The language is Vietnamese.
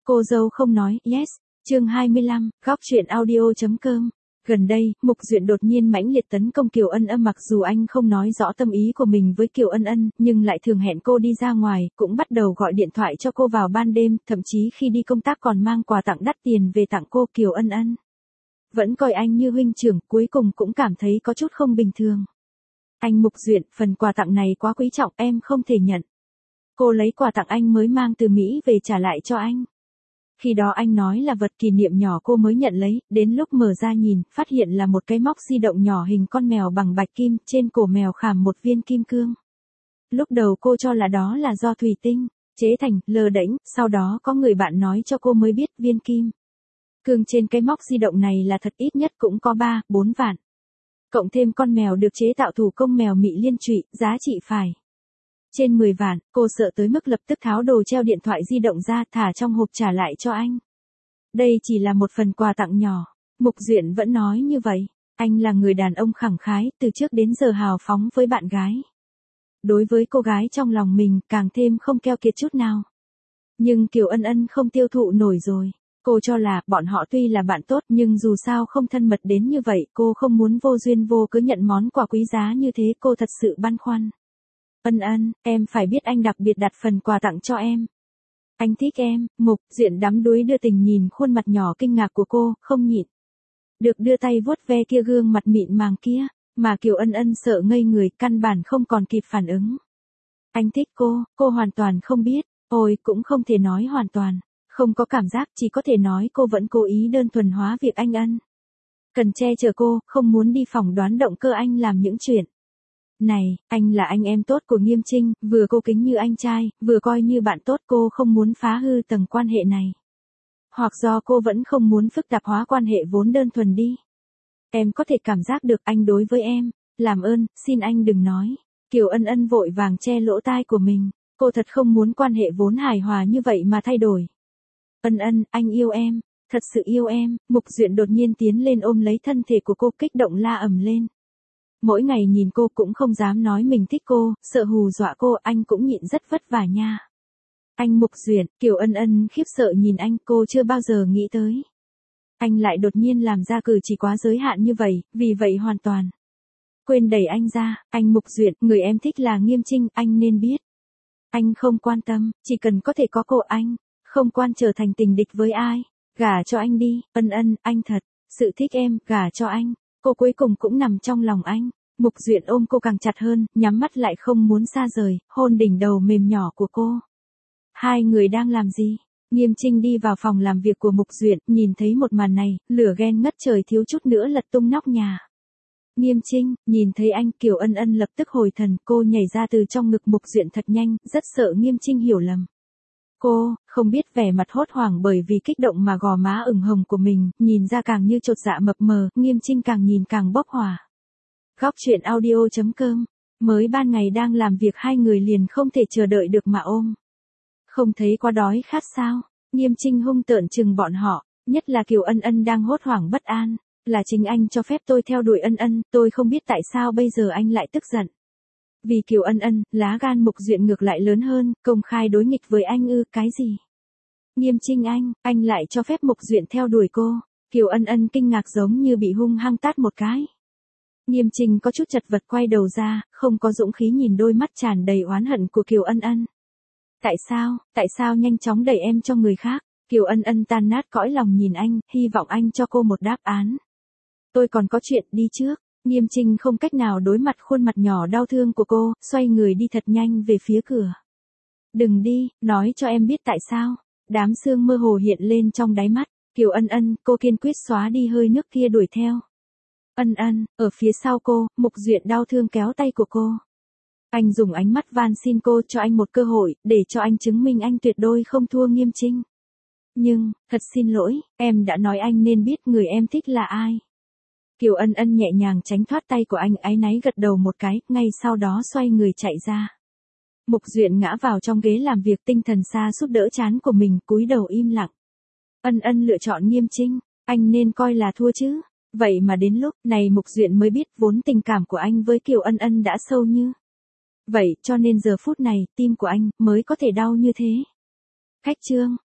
Cô dâu không nói, yes. Chương 25, góc truyện audio.com. Gần đây, Mục Duyện đột nhiên mãnh liệt tấn công Kiều Ân Ân, mặc dù anh không nói rõ tâm ý của mình với Kiều Ân Ân, nhưng lại thường hẹn cô đi ra ngoài, cũng bắt đầu gọi điện thoại cho cô vào ban đêm, thậm chí khi đi công tác còn mang quà tặng đắt tiền về tặng cô. Kiều Ân Ân vẫn coi anh như huynh trưởng, cuối cùng cũng cảm thấy có chút không bình thường. Anh Mục Duyện, phần quà tặng này quá quý trọng, em không thể nhận. Cô lấy quà tặng anh mới mang từ Mỹ về trả lại cho anh. Khi đó anh nói là vật kỷ niệm nhỏ, cô mới nhận lấy, đến lúc mở ra nhìn, phát hiện là một cái móc di động nhỏ hình con mèo bằng bạch kim, trên cổ mèo khảm một viên kim cương. Lúc đầu cô cho là đó là do thủy tinh chế thành, lờ đễnh, sau đó có người bạn nói cho cô mới biết viên kim cương trên cái móc di động này là thật, ít nhất cũng có 3-4 vạn. Cộng thêm con mèo được chế tạo thủ công mèo Mỹ liên trụy, giá trị phải trên 10 vạn, cô sợ tới mức lập tức tháo đồ treo điện thoại di động ra, thả trong hộp trả lại cho anh. Đây chỉ là một phần quà tặng nhỏ. Mục Duyện vẫn nói như vậy. Anh là người đàn ông khẳng khái, từ trước đến giờ hào phóng với bạn gái. Đối với cô gái trong lòng mình, càng thêm không keo kiệt chút nào. Nhưng Kiều Ân Ân không tiêu thụ nổi rồi. Cô cho là, bọn họ tuy là bạn tốt nhưng dù sao không thân mật đến như vậy, cô không muốn vô duyên vô cớ nhận món quà quý giá như thế, cô thật sự băn khoăn. Ân Ân, em phải biết anh đặc biệt đặt phần quà tặng cho em. Anh thích em. Mục Duyện đắm đuối đưa tình nhìn khuôn mặt nhỏ kinh ngạc của cô, không nhịn được đưa tay vuốt ve kia gương mặt mịn màng kia, mà Kiều Ân Ân sợ ngây người, căn bản không còn kịp phản ứng. Anh thích cô hoàn toàn không biết, ôi cũng không thể nói hoàn toàn, không có cảm giác, chỉ có thể nói cô vẫn cố ý đơn thuần hóa việc anh Ân cần che chở cô, không muốn đi phỏng đoán động cơ anh làm những chuyện này. Anh là anh em tốt của Nghiêm Trinh, vừa cô kính như anh trai, vừa coi như bạn tốt, cô không muốn phá hư tầng quan hệ này. Hoặc do cô vẫn không muốn phức tạp hóa quan hệ vốn đơn thuần đi. Em có thể cảm giác được anh đối với em. Làm ơn, xin anh đừng nói. Kiều Ân Ân vội vàng che lỗ tai của mình. Cô thật không muốn quan hệ vốn hài hòa như vậy mà thay đổi. Ân Ân, anh yêu em. Thật sự yêu em. Mục Duyện đột nhiên tiến lên ôm lấy thân thể của cô, kích động la ầm lên. Mỗi ngày nhìn cô cũng không dám nói mình thích cô, sợ hù dọa cô, anh cũng nhịn rất vất vả nha. Anh Mục Duyện, Kiều Ân Ân khiếp sợ nhìn anh, cô chưa bao giờ nghĩ tới. Anh lại đột nhiên làm ra cử chỉ quá giới hạn như vậy, vì vậy hoàn toàn quên đẩy anh ra. Anh Mục Duyện, người em thích là Nghiêm Trinh, anh nên biết. Anh không quan tâm, chỉ cần có thể có cô, anh không quan trở thành tình địch với ai. Gả cho anh đi. Ân Ân, anh thật sự thích em, gả cho anh. Cô cuối cùng cũng nằm trong lòng anh. Mục Duyện ôm cô càng chặt hơn, nhắm mắt lại không muốn xa rời, hôn đỉnh đầu mềm nhỏ của cô. Hai người đang làm gì? Nghiêm Trinh đi vào phòng làm việc của Mục Duyện, nhìn thấy một màn này, lửa ghen ngất trời, thiếu chút nữa lật tung nóc nhà. Nghiêm Trinh, nhìn thấy anh, Kiều Ân Ân lập tức hồi thần, cô nhảy ra từ trong ngực Mục Duyện thật nhanh, rất sợ Nghiêm Trinh hiểu lầm. Cô, không biết vẻ mặt hốt hoảng bởi vì kích động mà gò má ửng hồng của mình, nhìn ra càng như chột dạ mập mờ, Nghiêm Trinh càng nhìn càng bốc hỏa. Góc truyện audio.com. Mới ban ngày đang làm việc hai người liền không thể chờ đợi được mà ôm. Không thấy quá đói khát sao? Nghiêm Trinh hung tợn chừng bọn họ, nhất là Kiều Ân Ân đang hốt hoảng bất an. Là chính anh cho phép tôi theo đuổi Ân Ân, tôi không biết tại sao bây giờ anh lại tức giận. Vì Kiều Ân Ân, lá gan Mục Duyện ngược lại lớn hơn, công khai đối nghịch với anh ư? Cái gì? Nghiêm Trinh, anh lại cho phép Mục Duyện theo đuổi cô? Kiều Ân Ân kinh ngạc giống như bị hung hăng tát một cái. Nghiêm Trinh có chút chật vật quay đầu ra, không có dũng khí nhìn đôi mắt tràn đầy oán hận của Kiều Ân Ân. Tại sao nhanh chóng đẩy em cho người khác? Kiều Ân Ân tan nát cõi lòng nhìn anh, hy vọng anh cho cô một đáp án. Tôi còn có chuyện, đi trước. Nghiêm Trinh không cách nào đối mặt khuôn mặt nhỏ đau thương của cô, xoay người đi thật nhanh về phía cửa. Đừng đi, nói cho em biết tại sao. Đám sương mơ hồ hiện lên trong đáy mắt. Kiều Ân Ân, cô kiên quyết xóa đi hơi nước kia đuổi theo. Ân Ân, ở phía sau cô, Mục Duyện đau thương kéo tay của cô. Anh dùng ánh mắt van xin cô cho anh một cơ hội, để cho anh chứng minh anh tuyệt đối không thua Nghiêm Trinh. Nhưng, thật xin lỗi, em đã nói anh nên biết người em thích là ai. Kiều Ân Ân nhẹ nhàng tránh thoát tay của anh, áy náy gật đầu một cái, ngay sau đó xoay người chạy ra. Mục Duyện ngã vào trong ghế làm việc, tinh thần sa sút đỡ trán của mình, cúi đầu im lặng. Ân Ân lựa chọn Nghiêm Trinh, anh nên coi là thua chứ. Vậy mà đến lúc này Mục Duyện mới biết vốn tình cảm của anh với Kiều Ân Ân đã sâu như vậy, cho nên giờ phút này, tim của anh mới có thể đau như thế. Khách trương,